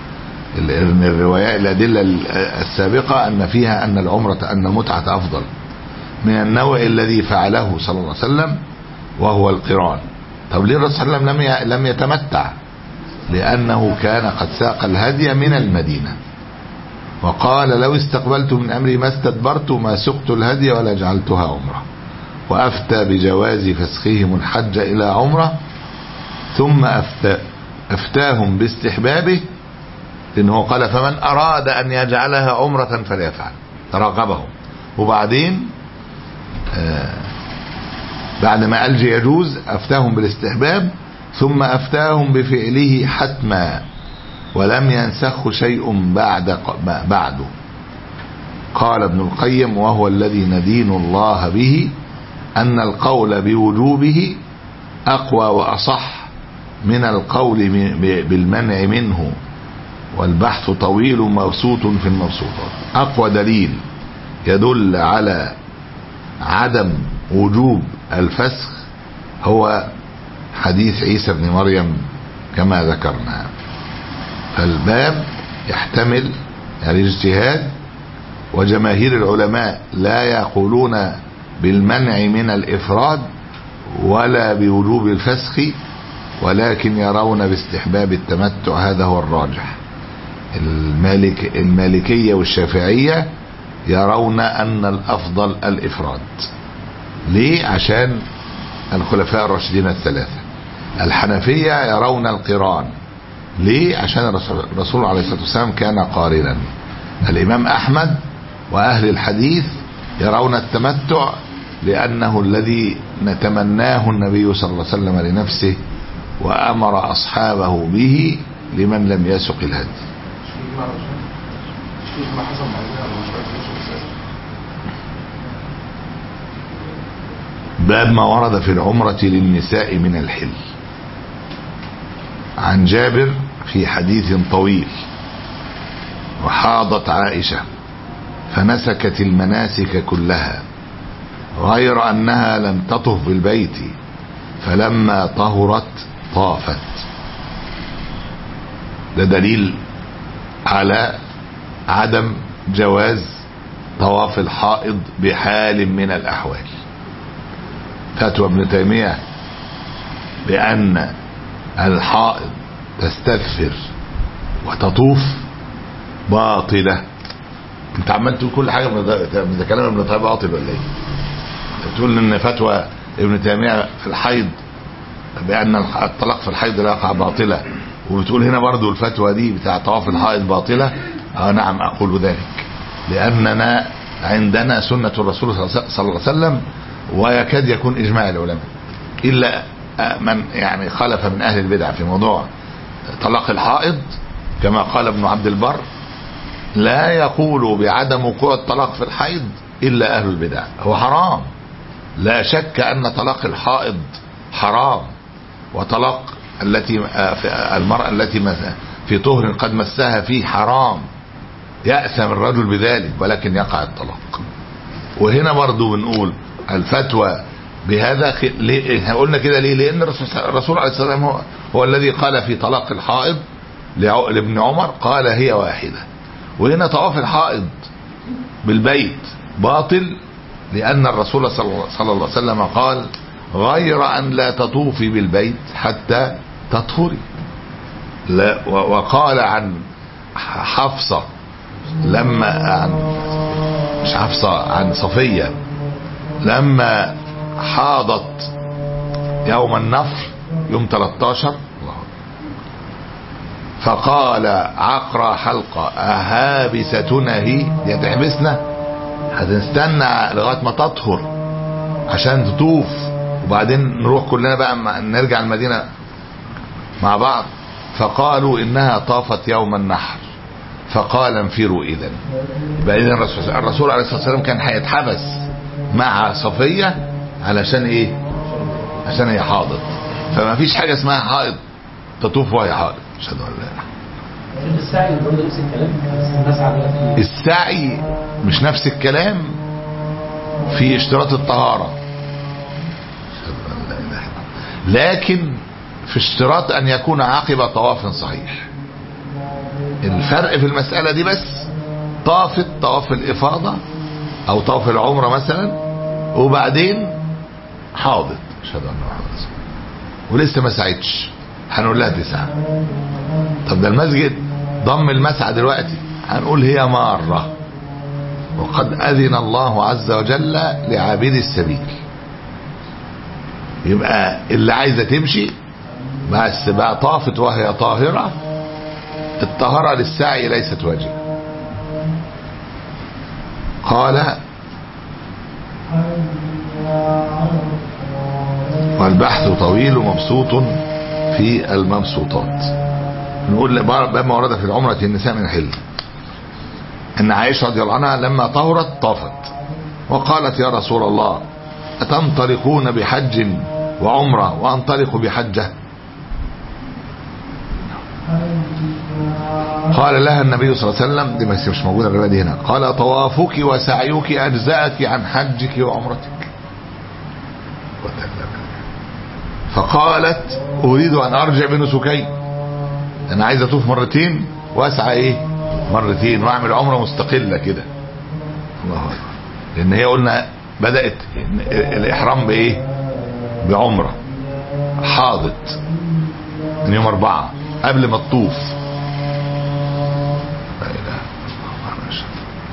الروايات الادله السابقة ان فيها ان العمرة ان المتعة افضل من النوع الذي فعله صلى الله عليه وسلم وهو القران. طب ليه الرسول صلى الله عليه وسلم لم يتمتع؟ لانه كان قد ساق الهدي من المدينة وقال لو استقبلت من امري ما استدبرت ما سقت الهدي ولا جعلتها عمره، وافتى بجواز فسخهم الحج الى عمره، ثم أفتى افتاهم باستحبابه، لانه قال فمن اراد ان يجعلها عمرة فليفعل، تراقبهم. وبعدين آه بعد ما قال يجوز افتاهم بالاستحباب، ثم افتاهم بفعله حتما ولم ينسخ شيء بعد بعده. قال ابن القيم وهو الذي ندين الله به ان القول بوجوبه اقوى واصح من القول بالمنع منه، والبحث طويل مبسوط في المبسوطات. اقوى دليل يدل على عدم وجوب الفسخ هو حديث عيسى بن مريم كما ذكرنا. فالباب يحتمل يعني الاجتهاد، وجماهير العلماء لا يقولون بالمنع من الافراد ولا بوجوب الفسخ، ولكن يرون باستحباب التمتع، هذا هو الراجح. المالك المالكية والشافعية يرون ان الافضل الافراد. ليه؟ عشان الخلفاء الراشدين الثلاثة. الحنفية يرون القران. ليه؟ عشان الرسول عليه الصلاة والسلام كان قارنا. الامام احمد واهل الحديث يرون التمتع لانه الذي نتمناه النبي صلى الله عليه وسلم لنفسه وامر اصحابه به لمن لم يسق الهدي. باب ما ورد في العمرة للنساء من الحل. عن جابر في حديث طويل وحاضت عائشة فنسكت المناسك كلها غير انها لم تطف بالبيت، فلما طهرت طافت. ده دليل على عدم جواز طواف الحائض بحال من الاحوال. فتوى ابن تيمية بان الحائض تستغفر وتطوف باطلة. انت عمال تقول كل حاجة من ده كلام ابن تيمية باطل ولا ايه؟ بتقول ان فتوى ابن تيمية في الحيض بان الطلاق في الحيض لا يقع باطلة، وبتقول هنا برضو الفتوى دي بتاع طواف الحائض باطلة. اه نعم اقول ذلك، لاننا عندنا سنة الرسول صلى الله عليه وسلم ويكاد يكون اجماع العلماء، الا من يعني خالف من اهل البدع في موضوع طلاق الحائض كما قال ابن عبد البر لا يقول بعدم وقوع الطلاق في الحيض إلا أهل البدع. هو حرام لا شك أن طلاق الحائض حرام، وطلاق التي المرأة التي في طهر قد مسها فيه حرام، يأثم الرجل بذلك ولكن يقع الطلاق. وهنا برضو بنقول الفتوى بهذا ليه قلنا كده ليه؟ لأن الرسول عليه الصلاة والسلام هو, هو الذي قال في طلاق الحائض لابن عمر قال هي واحدة. وهنا طواف الحائض بالبيت باطل لأن الرسول صلى الله عليه وسلم قال غير أن لا تطوفي بالبيت حتى تطهري. لا وقال عن حفصة لما عن مش حفصة عن صفية لما حاضت يوم النفر يوم ثلاثة عشر فقال عقرى حلقة أهابستنا هي دي هتحبسنا، هتستنى لغاية ما تطهر عشان تطوف وبعدين نروح كلنا بقى نرجع المدينة مع بعض. فقالوا إنها طافت يوم النحر فقال انفروا إذن. يبقى إذن الرسول, الرسول عليه الصلاة والسلام كان هيتحبس مع صفية علشان إيه؟ عشان هي حاضر. فما فيش حاجة اسمها حائض تطوف وهي حائض. أشهد أن لا إله. السعي برضه نفس الكلام. السعي مش نفس الكلام في اشتراط الطهارة، لكن في اشتراط أن يكون عقب طواف صحيح. الفرق في المسألة دي بس طافت طواف الإفاضة أو طواف العمرة مثلا وبعدين حاضت أشهد أن لا إله إلا الله ولسه ما سعيتش، هنقول لها تسعة. طب ده المسجد ضم المسعى دلوقتي، هنقول هي مارة. وقد أذن الله عز وجل لعابد السبيل. يبقى اللي عايزة تمشي بس بقى طافت وهي طاهرة، الطهارة للسعي ليست واجبة. قال والبحث طويل ومبسوط في المبسوطات. نقول بما ورد في العمرة النساء من الحل ان عائشة رضي الله عنها لما طهرت طافت وقالت يا رسول الله أتنطلقون بحج وعمرة وأنطلق بحجة؟ قال لها النبي صلى الله عليه وسلم، دي مش موجودة الرواية دي هنا، قال طوافك وسعيك أجزأك عن حجك وعمرتك. فقالت أريد أن أرجع بنسكين، أنا عايز أطوف مرتين وأسعى إيه مرتين وأعمل عمرة مستقلة كده. الله أكبر. لأن هي قلنا بدأت الإحرام بإيه؟ بعمرة حاضت من يوم أربعة قبل ما تطوف. لا إله إلا الله.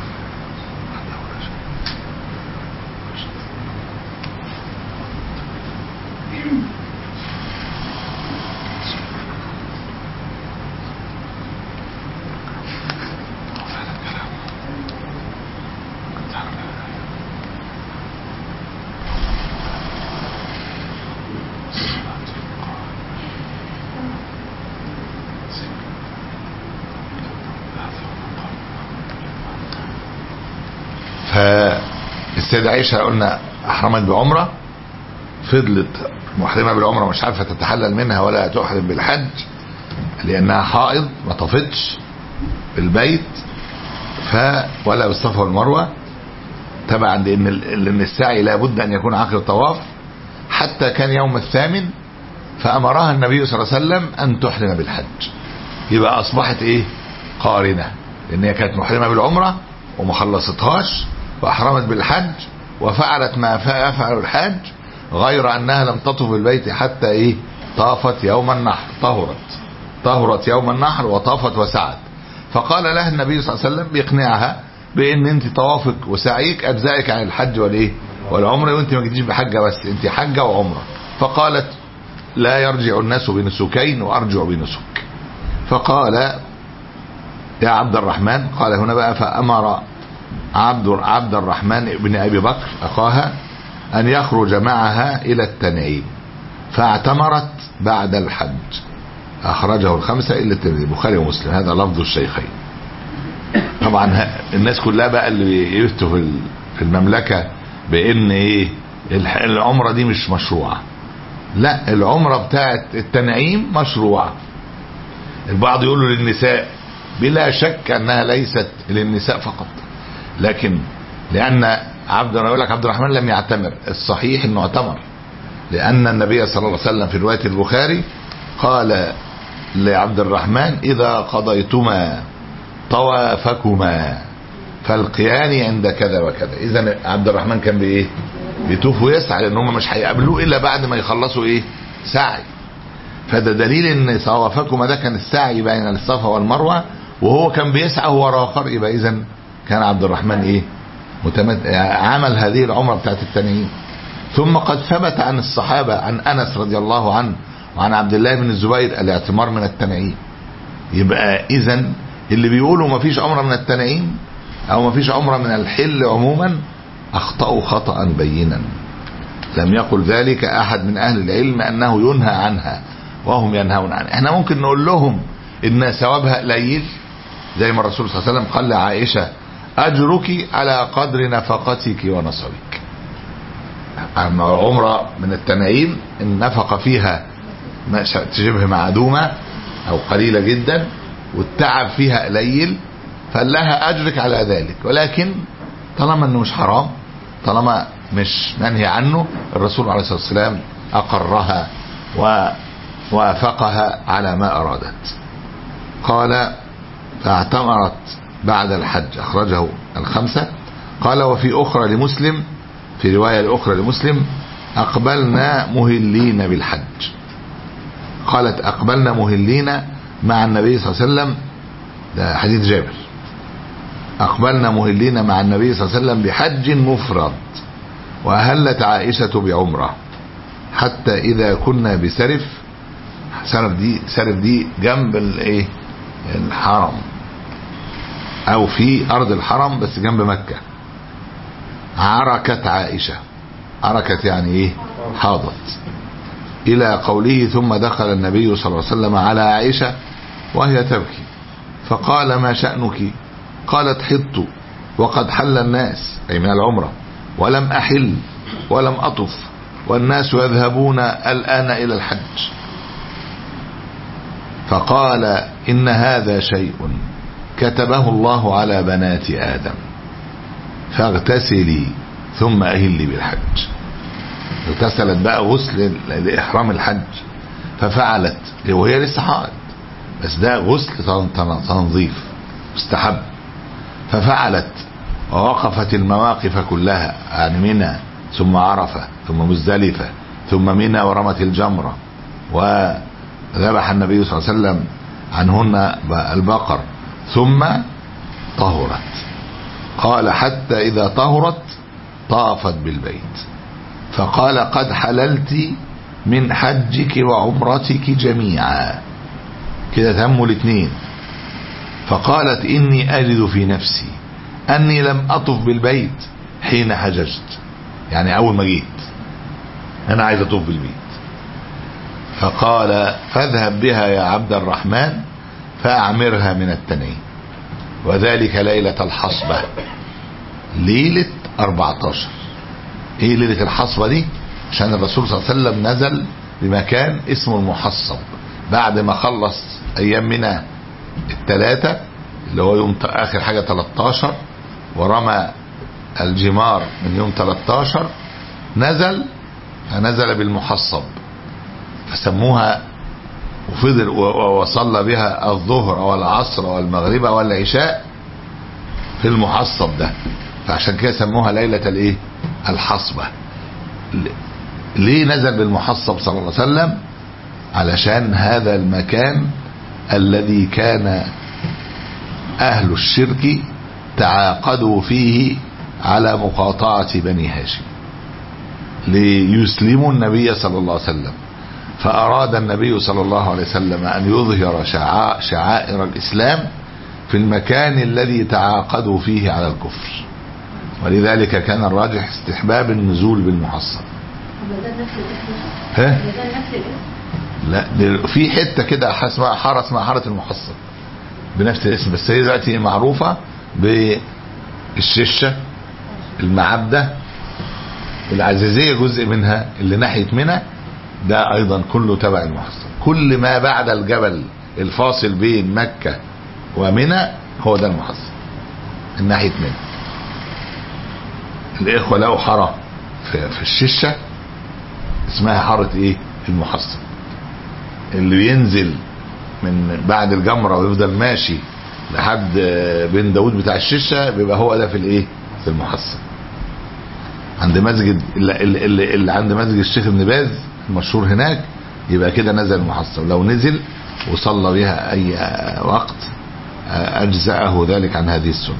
فالسيدة عائشة قلنا أحرمت بعمرة، فضلت محرمة بالعمرة مش عارفة تتحلل منها ولا تحرم بالحج لأنها حائض ما طفتش بالبيت ف ولا بالصفا والمروة، تبعا لأن لأن السعي لابد أن يكون عقب الطواف. حتى كان يوم الثامن فأمرها النبي صلى الله عليه وسلم أن تحرم بالحج، يبقى أصبحت إيه قارنة، لأن هي كانت محرمة بالعمرة وما خلصتهاش وأحرمت بالحج وفعلت ما يفعل الحاج، غير أنها لم تطف بالبيت حتى إيه طافت يوم النحر، طهرت طهرت يوم النحر وطافت وسعت. فقال لها النبي صلى الله عليه وسلم بيقنعها بأن أنت طوافك وسعيك أجزائك عن الحج والإيه والعمرة، وأنت ما جيتيش بحجة بس، أنت حجة وعمرة. فقالت لا يرجع الناس بنسكين وأرجع بنسك. فقال يا عبد الرحمن، قال هنا بقى فأمر عبد عبد الرحمن بن أبي بكر أخاها أن يخرج معها إلى التنعيم، فاعتمرت بعد الحج. أخرجه الخمسة إلا الترمذي، البخاري ومسلم، هذا لفظ الشيخين. طبعا الناس كلها بقى اللي يفتوا في المملكة بأن إيه العمرة دي مش مشروعة، لا، العمرة بتاعت التنعيم مشروعة. البعض يقولوا للنساء، بلا شك أنها ليست للنساء فقط، لكن لأن عبد يقول لك عبد الرحمن لم يعتمر، الصحيح انه اعتمر، لأن النبي صلى الله عليه وسلم في رواية البخاري قال لعبد الرحمن: إذا قضيتما طوافكما فالقيان عند كذا وكذا. إذا عبد الرحمن كان بإيه؟ بيطوف ويسعى، لأن هم مش هيقابلوه إلا بعد ما يخلصوا إيه؟ سعي. فده دليل ان طوافكما ده كان السعي بين الصفا والمروه، وهو كان بيسعى وهو اخر، يبقى اذا كان عبد الرحمن ايه؟ متمت... عمل هذه العمره بتاعت التنعيم. ثم قد ثبت عن الصحابه، عن انس رضي الله عنه وعن عبد الله بن الزبير الاعتمار من التنعيم. يبقى اذا اللي بيقولوا ما فيش عمره من التنعيم او ما فيش عمره من الحل عموما اخطأوا خطأ بينا. لم يقل ذلك احد من اهل العلم انه ينهى عنها وهم ينهون عنها. احنا ممكن نقول لهم ان ثوابها قليل، زي ما الرسول صلى الله عليه وسلم قال لعائشه: اجرك على قدر نفقتك ونصبك. اما عمره من التنعيم النفقه فيها شبه معدومه او قليله جدا، والتعب فيها قليل، فلها اجرك على ذلك. ولكن طالما انه مش حرام، طالما مش منهي عنه، الرسول عليه الصلاه والسلام اقرها ووافقها على ما ارادت. قال: فاعتمرت بعد الحج، اخرجه الخمسه. قال: وفي اخرى لمسلم، في روايه الاخرى لمسلم: اقبلنا مهلين بالحج. قالت: اقبلنا مهلين مع النبي صلى الله عليه وسلم، ده حديث جابر، اقبلنا مهلين مع النبي صلى الله عليه وسلم بحج مفرد، واهلت عائشه بعمره، حتى اذا كنا بسرف. سرف دي سرف دي جنب الايه الحرم، او في ارض الحرم بس جنب مكه. عركت عائشه، عركت يعني ايه؟ حاضت. الى قوله: ثم دخل النبي صلى الله عليه وسلم على عائشه وهي تبكي، فقال: ما شأنك؟ قالت: حضت وقد حل الناس، أي من العمرة، ولم أحل ولم أطف، والناس يذهبون الآن إلى الحج. فقال: إن هذا شيء كتبه الله على بنات آدم، فاغتسلي ثم أهلي بالحج. اغتسلت بقى غسل لإحرام الحج، ففعلت وهي لسه حائض، بس ده غسل تنظيف مستحب. ففعلت ووقفت المواقف كلها، يعني منى ثم عرفة ثم مزدلفة ثم منى ورمت الجمرة، وذبح النبي صلى الله عليه وسلم عنهن البقر، ثم طهرت. قال: حتى إذا طهرت طافت بالبيت، فقال: قد حللت من حجك وعمرتك جميعا. كده تموا الاثنين. فقالت: إني أجد في نفسي أني لم أطف بالبيت حين حججت، يعني أول ما جيت أنا عايز أطوف بالبيت. فقال: فاذهب بها يا عبد الرحمن فأعمرها من التنعيم، وذلك ليلة الحصبة، ليلة أربعة عشر. إيه ليلة الحصبة دي؟ عشان الرسول صلى الله عليه وسلم نزل بمكان اسمه المحصب بعد ما خلص أيام منى الثلاثة، اللي هو يوم آخر حاجة ثلاثة عشر، ورمى الجمار من يوم ثلاثة عشر، نزل نزل بالمحصب، فسموها، وفضل وصلى بها الظهر والعصر والمغرب والعشاء في المحصب ده، فعشان كده سموها ليلة الايه الحصبة. ليه نزل بالمحصب صلى الله عليه وسلم؟ علشان هذا المكان الذي كان أهل الشرك تعاقدوا فيه على مقاطعة بني هاشم ليسلموا النبي صلى الله عليه وسلم، فأراد النبي صلى الله عليه وسلم أن يظهر شعائر الإسلام في المكان الذي تعاقدوا فيه على الكفر، ولذلك كان الراجح استحباب النزول بالمحصب. ها؟ لا في حته كده اسمها حاره اسمها حاره المحصن بنفس الاسم، بس هي دلوقتي معروفه بالششه، المعبده، العزيزيه جزء منها اللي ناحيه منى، ده ايضا كله تبع المحصن. كل ما بعد الجبل الفاصل بين مكه ومنى هو ده المحصن من ناحيه منى. الاخوه لقوا حاره في, في الششه اسمها حاره ايه؟ المحصن. اللي بينزل من بعد الجمره ويفضل ماشي لحد بين داود بتاع الششه بيبقى هو ده في الايه؟ في المحصن. عند مسجد اللي, اللي, اللي عند مسجد الشيخ ابن باز المشهور هناك يبقى كده نزل المحصن. لو نزل وصلى بها اي وقت اجزأه ذلك عن هذه السنه.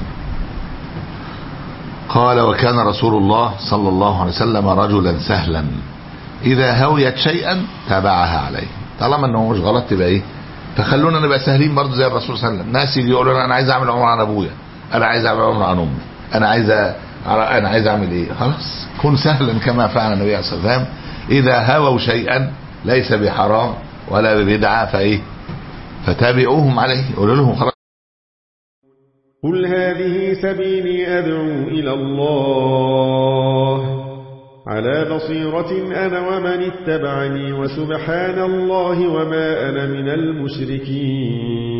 قال وكان رسول الله صلى الله عليه وسلم رجلا سهلا اذا هويت شيئا تابعها عليه. طالما انه مش غلط تبقى ايه؟ فخلونا نبقى سهلين برضو زي الرسول صلى الله عليه وسلم. ناس يجي يقولوا انا عايز اعمل عمره عن ابويا، انا عايز اعمل عمره عن امي، انا عايز انا عايز اعمل ايه؟ خلاص كن سهلا كما فعل النبي صلى الله عليه وسلم. اذا هووا شيئا ليس بحرام ولا ببدعه فايه؟ فتابعوهم عليه، قولوا لهم خلاص. قل هذه سبيلي أدعو إلى الله على بصيرة أنا ومن اتبعني وسبحان الله وما أنا من المشركين.